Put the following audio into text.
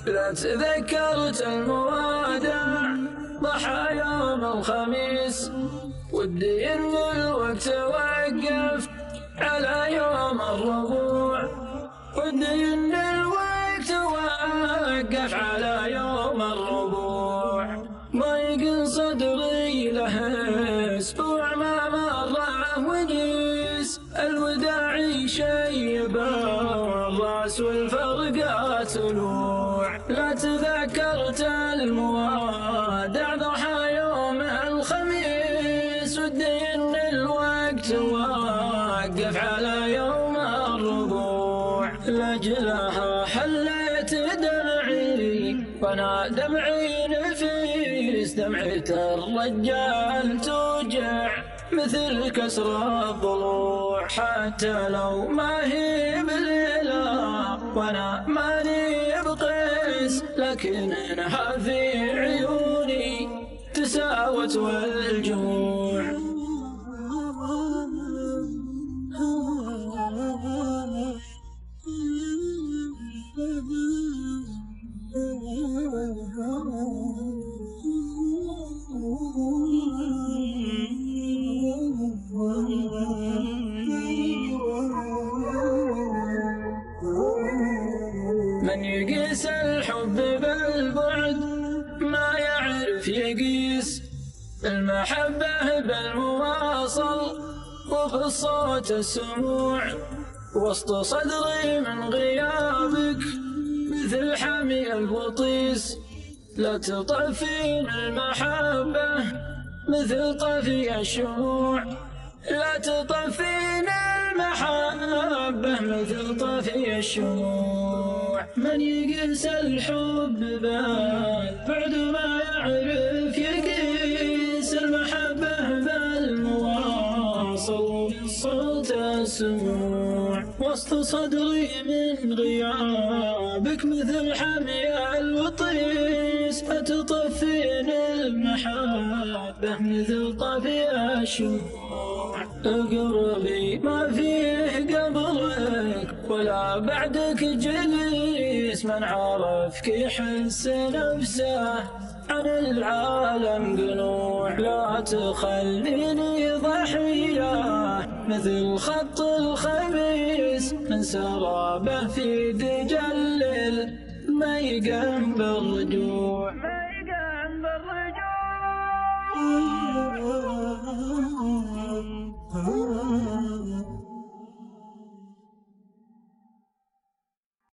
لا تذكرت الموادع ضحى يوم الخميس، ودي إن الوقت وقف على يوم الربوع، ودي إن الوقت وقف على يوم الربوع. ضيق صدري له أسبوع ما مر ونيس، الوداع يشيب الراس والفرقات طلوع. لا تذكرت الموادع ضحى يوم الخميس، ودي إن الوقت وقف على يوم الربوع. لأجلها حليت دمعي وانا دمعي نفيس، دمعة الرجال توجع مثل كسر الضلوع. حتى لو ما هي بليلة وانا ماني بقيس، لكنها في عيوني تساوت والجوع. من يقيس الحب بالبعد ما يعرف يقيس المحبة بالمواصل وفي الصوت السموع. وسط صدري من غيابك مثل حمي البطيس، لا تطفين المحبة مثل طفي الشموع. لا تطفين المحبة مثل طفي الشموع. من يقيس الحب بالبعد ما يعرف يقيس المحبة بالمواصل بالصوت السموع. وسط صدري من غيابك مثل حمي الوطيس، أتطفين المحبة مثل طفي الشموع. قربي ما فيه قبلك ولا بعدك جليس، من عرفك يحس نفسه عن العالم قنوع. لا تخليني ضحية مثل خط الخميس، من سرابه في دجلل ما يقام بالرجوع.